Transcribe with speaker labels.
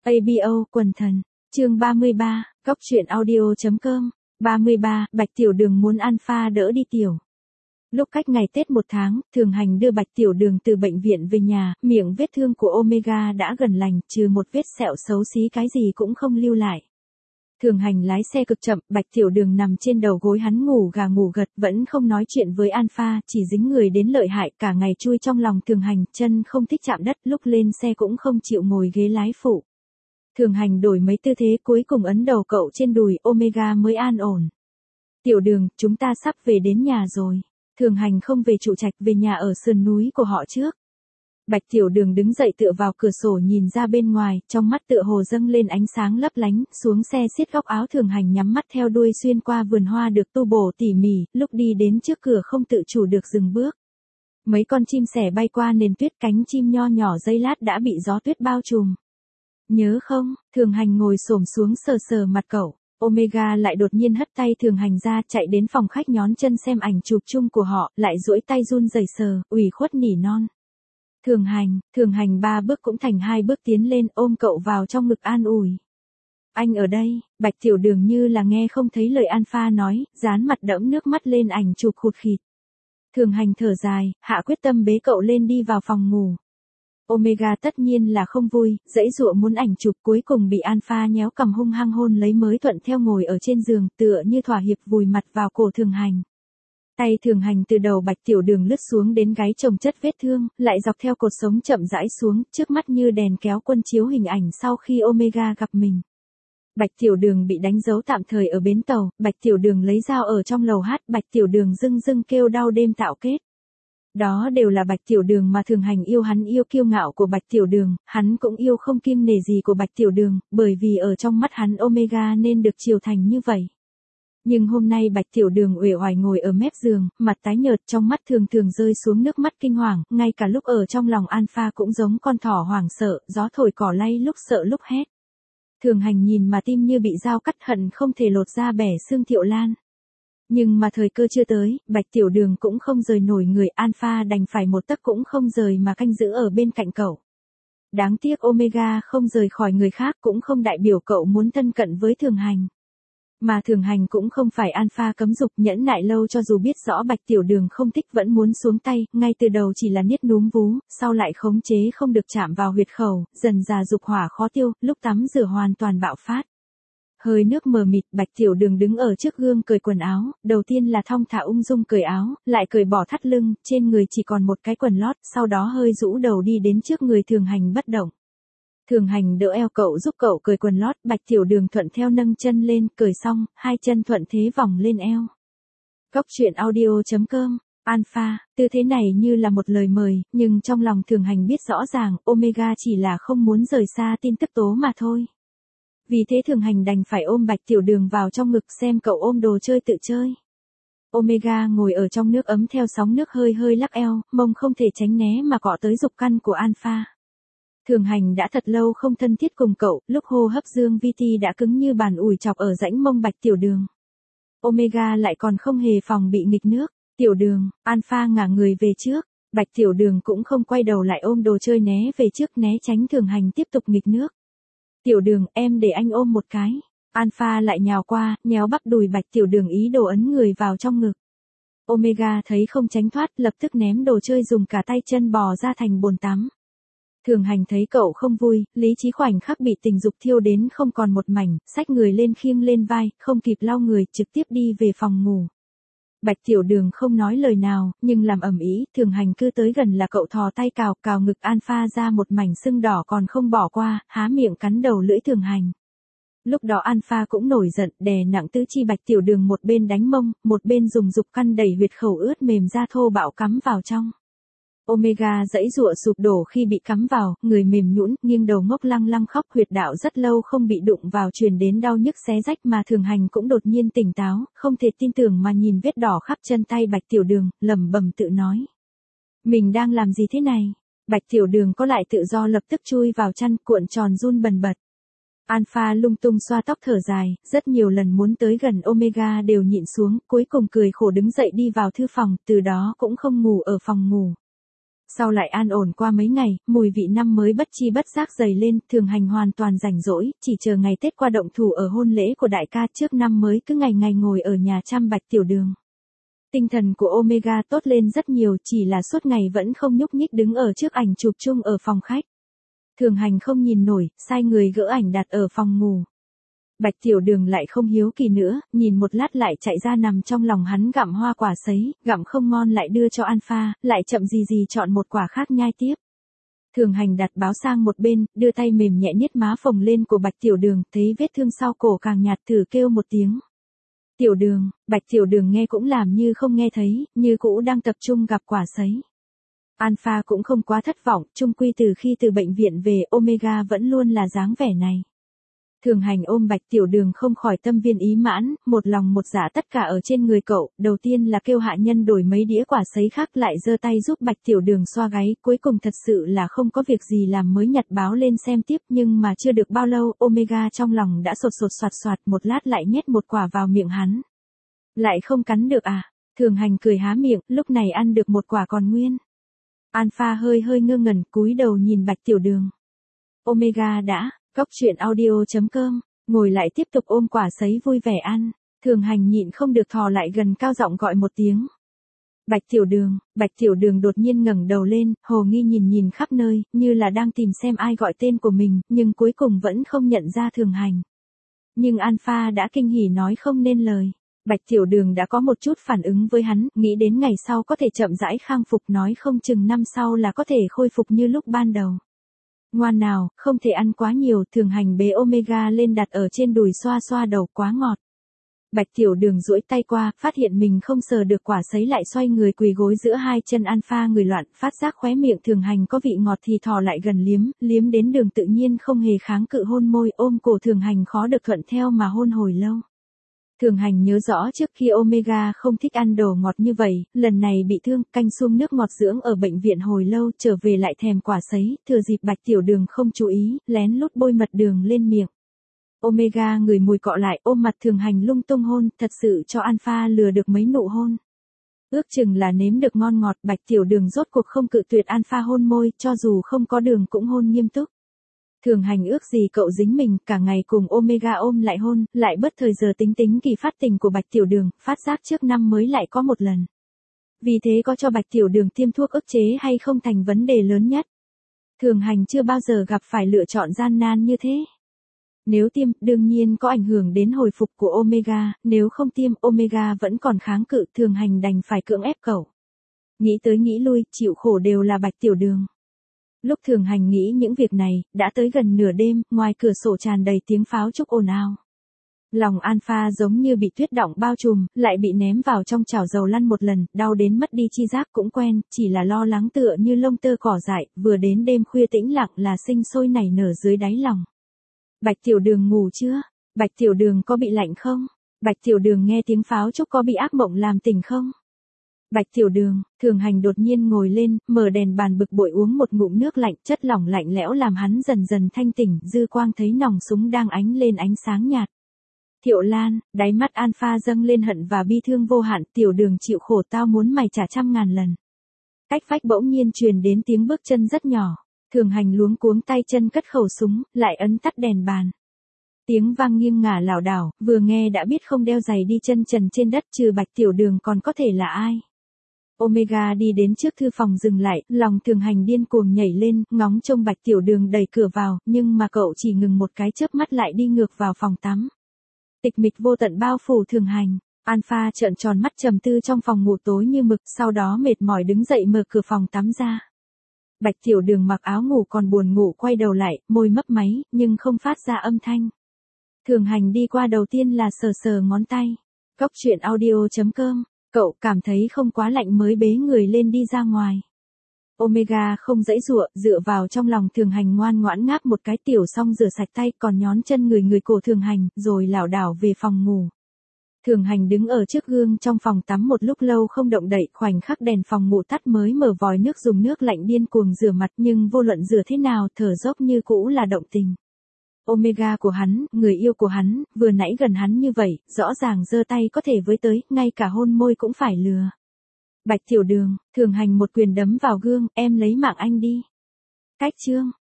Speaker 1: ABO quần thần, chương 33, góc truyện audio.com, 33, Bạch Tiểu Đường muốn Alpha đỡ đi tiểu. Lúc cách ngày Tết 1 tháng, Thường Hành đưa Bạch Tiểu Đường từ bệnh viện về nhà, miệng vết thương của Omega đã gần lành, trừ một vết sẹo xấu xí cái gì cũng không lưu lại. Thường Hành lái xe cực chậm, Bạch Tiểu Đường nằm trên đầu gối hắn ngủ gà ngủ gật, vẫn không nói chuyện với Alpha, chỉ dính người đến lợi hại, cả ngày chui trong lòng Thường Hành, chân không thích chạm đất, lúc lên xe cũng không chịu ngồi ghế lái phụ. Thường Hành đổi mấy tư thế, cuối cùng ấn đầu cậu trên đùi, Omega mới an ổn. Tiểu Đường, chúng ta sắp về đến nhà rồi. Thường Hành không về trụ trạch, về nhà ở sườn núi của họ trước. Bạch Tiểu Đường đứng dậy tựa vào cửa sổ nhìn ra bên ngoài, trong mắt tựa hồ dâng lên ánh sáng lấp lánh, xuống xe siết góc áo Thường Hành nhắm mắt theo đuôi xuyên qua vườn hoa được tu bổ tỉ mỉ, lúc đi đến trước cửa không tự chủ được dừng bước. Mấy con chim sẻ bay qua nền tuyết, cánh chim nho nhỏ giây lát đã bị gió tuyết bao trùm. Nhớ không? Thường Hành ngồi xổm xuống sờ sờ mặt cậu. Omega lại đột nhiên hất tay Thường Hành ra, chạy đến phòng khách nhón chân xem ảnh chụp chung của họ, lại duỗi tay run rẩy sờ, ủy khuất nỉ non. Thường Hành 3 bước cũng thành 2 bước tiến lên, ôm cậu vào trong ngực an ủi. Anh ở đây. Bạch Tiểu Đường như là nghe không thấy lời Alpha nói, dán mặt đẫm nước mắt lên ảnh chụp khụt khịt. Thường Hành thở dài, hạ quyết tâm bế cậu lên đi vào phòng ngủ. Omega tất nhiên là không vui, dãy dụa muốn ảnh chụp, cuối cùng bị Alpha nhéo cầm hung hăng hôn lấy mới thuận theo ngồi ở trên giường, tựa như thỏa hiệp vùi mặt vào cổ Thường Hành. Tay Thường Hành từ đầu Bạch Tiểu Đường lướt xuống đến gáy chồng chất vết thương, lại dọc theo cột sống chậm rãi xuống, trước mắt như đèn kéo quân chiếu hình ảnh sau khi Omega gặp mình. Bạch Tiểu Đường bị đánh dấu tạm thời ở bến tàu, Bạch Tiểu Đường lấy dao ở trong lầu hát, Bạch Tiểu Đường dưng dưng kêu đau đêm tạo kết. Đó đều là Bạch Tiểu Đường mà Thường Hành yêu, hắn yêu kiêu ngạo của Bạch Tiểu Đường, hắn cũng yêu không kiêng nể gì của Bạch Tiểu Đường, bởi vì ở trong mắt hắn Omega nên được chiều thành như vậy. Nhưng hôm nay Bạch Tiểu Đường uể oải ngồi ở mép giường, mặt tái nhợt, trong mắt thường thường rơi xuống nước mắt kinh hoàng, ngay cả lúc ở trong lòng Alpha cũng giống con thỏ hoảng sợ, gió thổi cỏ lay lúc sợ lúc hét. Thường Hành nhìn mà tim như bị dao cắt, hận không thể lột ra bẻ xương Thiệu Lan. Nhưng mà thời cơ chưa tới, Bạch Tiểu Đường cũng không rời nổi người, Alpha đành phải một tấc cũng không rời mà canh giữ ở bên cạnh cậu. Đáng tiếc Omega không rời khỏi người khác cũng không đại biểu cậu muốn thân cận với Thường Hành. Mà Thường Hành cũng không phải Alpha cấm dục, nhẫn nại lâu cho dù biết rõ Bạch Tiểu Đường không thích vẫn muốn xuống tay, ngay từ đầu chỉ là niết núm vú, sau lại khống chế không được chạm vào huyệt khẩu, dần dà dục hỏa khó tiêu, lúc tắm rửa hoàn toàn bạo phát. Hơi nước mờ mịt, Bạch Tiểu Đường đứng ở trước gương cởi quần áo, đầu tiên là thong thả ung dung cởi áo, lại cởi bỏ thắt lưng, trên người chỉ còn một cái quần lót, sau đó hơi rũ đầu đi đến trước người Thường Hành bất động. Thường Hành đỡ eo cậu giúp cậu cởi quần lót, Bạch Tiểu Đường thuận theo nâng chân lên, cởi xong, hai chân thuận thế vòng lên eo. Góc truyện audio.com, Alpha, tư thế này như là một lời mời, nhưng trong lòng Thường Hành biết rõ ràng, Omega chỉ là không muốn rời xa tin tức tố mà thôi. Vì thế Thường Hành đành phải ôm Bạch Tiểu Đường vào trong ngực xem cậu ôm đồ chơi tự chơi. Omega ngồi ở trong nước ấm theo sóng nước hơi hơi lắc eo, mông không thể tránh né mà cọ tới dục căn của Alpha. Thường Hành đã thật lâu không thân thiết cùng cậu, lúc hô hấp Dương VT đã cứng như bàn ủi chọc ở rãnh mông Bạch Tiểu Đường. Omega lại còn không hề phòng bị nghịch nước. Tiểu Đường, Alpha ngả người về trước, Bạch Tiểu Đường cũng không quay đầu lại ôm đồ chơi né về trước né tránh Thường Hành tiếp tục nghịch nước. Tiểu Đường, em để anh ôm một cái. Alpha lại nhào qua, nhéo bắp đùi Bạch Tiểu Đường ý đồ ấn người vào trong ngực. Omega thấy không tránh thoát, lập tức ném đồ chơi dùng cả tay chân bò ra thành bồn tắm. Thường Hành thấy cậu không vui, lý trí khoảnh khắc bị tình dục thiêu đến không còn một mảnh, xách người lên khiêng lên vai, không kịp lau người, trực tiếp đi về phòng ngủ. Bạch Tiểu Đường không nói lời nào, nhưng làm ầm ĩ, Thường Hành cứ tới gần là cậu thò tay cào ngực Alpha ra một mảnh sưng đỏ còn không bỏ qua, há miệng cắn đầu lưỡi Thường Hành. Lúc đó Alpha cũng nổi giận, đè nặng tứ chi Bạch Tiểu Đường, một bên đánh mông, một bên dùng dục căn đẩy huyệt khẩu ướt mềm ra thô bạo cắm vào trong. Omega dãy giụa sụp đổ khi bị cắm vào, người mềm nhũn, nghiêng đầu ngốc lăng lăng khóc, huyệt đạo rất lâu không bị đụng vào truyền đến đau nhức xé rách, mà Thường Hành cũng đột nhiên tỉnh táo, không thể tin tưởng mà nhìn vết đỏ khắp chân tay Bạch Tiểu Đường, lẩm bẩm tự nói. Mình đang làm gì thế này? Bạch Tiểu Đường có lại tự do lập tức chui vào chăn, cuộn tròn run bần bật. Alpha lung tung xoa tóc thở dài, rất nhiều lần muốn tới gần Omega đều nhịn xuống, cuối cùng cười khổ đứng dậy đi vào thư phòng, từ đó cũng không ngủ ở phòng ngủ. Sau lại an ổn qua mấy ngày, mùi vị năm mới bất chi bất giác dày lên, Thường Hành hoàn toàn rảnh rỗi, chỉ chờ ngày Tết qua động thủ ở hôn lễ của đại ca trước năm mới cứ ngày ngày ngồi ở nhà chăm Bạch Tiểu Đường. Tinh thần của Omega tốt lên rất nhiều, chỉ là suốt ngày vẫn không nhúc nhích đứng ở trước ảnh chụp chung ở phòng khách. Thường Hành không nhìn nổi, sai người gỡ ảnh đặt ở phòng ngủ. Bạch Tiểu Đường lại không hiếu kỳ nữa, nhìn một lát lại chạy ra nằm trong lòng hắn gặm hoa quả sấy, gặm không ngon lại đưa cho Alpha, lại chậm gì gì chọn một quả khác nhai tiếp. Thường Hành đặt báo sang một bên, đưa tay mềm nhẹ niết má phồng lên của Bạch Tiểu Đường, thấy vết thương sau cổ càng nhạt thử kêu một tiếng. Tiểu Đường, Bạch Tiểu Đường nghe cũng làm như không nghe thấy, như cũ đang tập trung gặp quả sấy. Alpha cũng không quá thất vọng, chung quy từ khi từ bệnh viện về, Omega vẫn luôn là dáng vẻ này. Thường Hành ôm Bạch Tiểu Đường không khỏi tâm viên ý mãn, một lòng một dạ tất cả ở trên người cậu, đầu tiên là kêu hạ nhân đổi mấy đĩa quả sấy khác lại giơ tay giúp Bạch Tiểu Đường xoa gáy, cuối cùng thật sự là không có việc gì làm mới nhặt báo lên xem tiếp, nhưng mà chưa được bao lâu, Omega trong lòng đã sột sột soạt soạt, một lát lại nhét một quả vào miệng hắn. Lại không cắn được à? Thường Hành cười há miệng, lúc này ăn được một quả còn nguyên. Alpha hơi hơi ngơ ngẩn, cúi đầu nhìn Bạch Tiểu Đường. Omega đã, Cốc truyện audio.com, ngồi lại tiếp tục ôm quả sấy vui vẻ ăn. Thường Hành nhịn không được thò lại gần cao giọng gọi một tiếng. Bạch Tiểu Đường đột nhiên ngẩng đầu lên, hồ nghi nhìn nhìn khắp nơi, như là đang tìm xem ai gọi tên của mình, nhưng cuối cùng vẫn không nhận ra Thường Hành. Nhưng Alpha đã kinh hỉ nói không nên lời. Bạch Tiểu Đường đã có một chút phản ứng với hắn, nghĩ đến ngày sau có thể chậm rãi khang phục, nói không chừng năm sau là có thể khôi phục như lúc ban đầu. Ngoan nào, không thể ăn quá nhiều, Thường Hành bế Omega lên đặt ở trên đùi xoa xoa đầu, quá ngọt. Bạch Tiểu Đường duỗi tay qua, phát hiện mình không sờ được quả sấy lại xoay người quỳ gối giữa hai chân Alpha người loạn, phát giác khóe miệng Thường Hành có vị ngọt thì thò lại gần liếm đến đường tự nhiên không hề kháng cự hôn môi, ôm cổ Thường Hành khó được thuận theo mà hôn hồi lâu. Thường Hành nhớ rõ trước khi Omega không thích ăn đồ ngọt như vậy, lần này bị thương, canh sung nước ngọt dưỡng ở bệnh viện hồi lâu, trở về lại thèm quả sấy, thừa dịp Bạch Tiểu Đường không chú ý, lén lút bôi mật đường lên miệng. Omega ngửi mùi cọ lại, ôm mặt Thường Hành lung tung hôn, thật sự cho Alpha lừa được mấy nụ hôn. Ước chừng là nếm được ngon ngọt, Bạch Tiểu Đường rốt cuộc không cự tuyệt Alpha hôn môi, cho dù không có đường cũng hôn nghiêm túc. Thường Hành ước gì cậu dính mình, cả ngày cùng Omega ôm lại hôn, lại bất thời giờ tính kỳ phát tình của Bạch Tiểu Đường, phát giác trước năm mới lại có một lần. Vì thế có cho Bạch Tiểu Đường tiêm thuốc ức chế hay không thành vấn đề lớn nhất. Thường Hành chưa bao giờ gặp phải lựa chọn gian nan như thế. Nếu tiêm, đương nhiên có ảnh hưởng đến hồi phục của Omega, nếu không tiêm, Omega vẫn còn kháng cự, Thường Hành đành phải cưỡng ép cậu. Nghĩ tới nghĩ lui, chịu khổ đều là Bạch Tiểu Đường. Lúc Thường Hành nghĩ những việc này, đã tới gần nửa đêm, ngoài cửa sổ tràn đầy tiếng pháo trúc ồn ào. Lòng Alpha giống như bị tuyết đọng bao trùm, lại bị ném vào trong chảo dầu lăn một lần, đau đến mất đi chi giác cũng quen, chỉ là lo lắng tựa như lông tơ cỏ dại, vừa đến đêm khuya tĩnh lặng là sinh sôi nảy nở dưới đáy lòng. Bạch Tiểu Đường ngủ chưa? Bạch Tiểu Đường có bị lạnh không? Bạch Tiểu Đường nghe tiếng pháo trúc có bị ác mộng làm tỉnh không? Bạch Tiểu Đường, Thường Hành đột nhiên ngồi lên, mở đèn bàn bực bội uống một ngụm nước lạnh, chất lỏng lạnh lẽo làm hắn dần dần thanh tỉnh, dư quang thấy nòng súng đang ánh lên ánh sáng nhạt. Thiệu Lan, đáy mắt Alpha dâng lên hận và bi thương vô hạn, Tiểu Đường chịu khổ tao muốn mày trả 100.000 lần. Cách vách bỗng nhiên truyền đến tiếng bước chân rất nhỏ, Thường Hành luống cuống tay chân cất khẩu súng, lại ấn tắt đèn bàn. Tiếng vang nghiêng ngả lảo đảo, vừa nghe đã biết không đeo giày đi chân trần trên đất, trừ Bạch Tiểu Đường còn có thể là ai. Omega đi đến trước thư phòng dừng lại, lòng Thường Hành điên cuồng nhảy lên, ngóng trông Bạch Tiểu Đường đẩy cửa vào, nhưng mà cậu chỉ ngừng một cái chớp mắt lại đi ngược vào phòng tắm. Tịch mịch vô tận bao phủ Thường Hành, Alpha trợn tròn mắt trầm tư trong phòng ngủ tối như mực, sau đó mệt mỏi đứng dậy mở cửa phòng tắm ra. Bạch Tiểu Đường mặc áo ngủ còn buồn ngủ quay đầu lại, môi mấp máy, nhưng không phát ra âm thanh. Thường Hành đi qua đầu tiên là sờ sờ ngón tay. Cốc truyện audio.com, cậu cảm thấy không quá lạnh mới bế người lên đi ra ngoài. Omega không dãy dựa vào trong lòng Thường Hành ngoan ngoãn ngáp một cái tiểu xong rửa sạch tay còn nhón chân người cổ Thường Hành, rồi lảo đảo về phòng ngủ. Thường Hành đứng ở trước gương trong phòng tắm một lúc lâu không động đậy, khoảnh khắc đèn phòng ngủ tắt mới mở vòi nước dùng nước lạnh điên cuồng rửa mặt, nhưng vô luận rửa thế nào thở dốc như cũ là động tình. Omega của hắn, người yêu của hắn, vừa nãy gần hắn như vậy, rõ ràng giơ tay có thể với tới, ngay cả hôn môi cũng phải lừa. Bạch Tiểu Đường, Thường Hành một quyền đấm vào gương, em lấy mạng anh đi. Cách chương.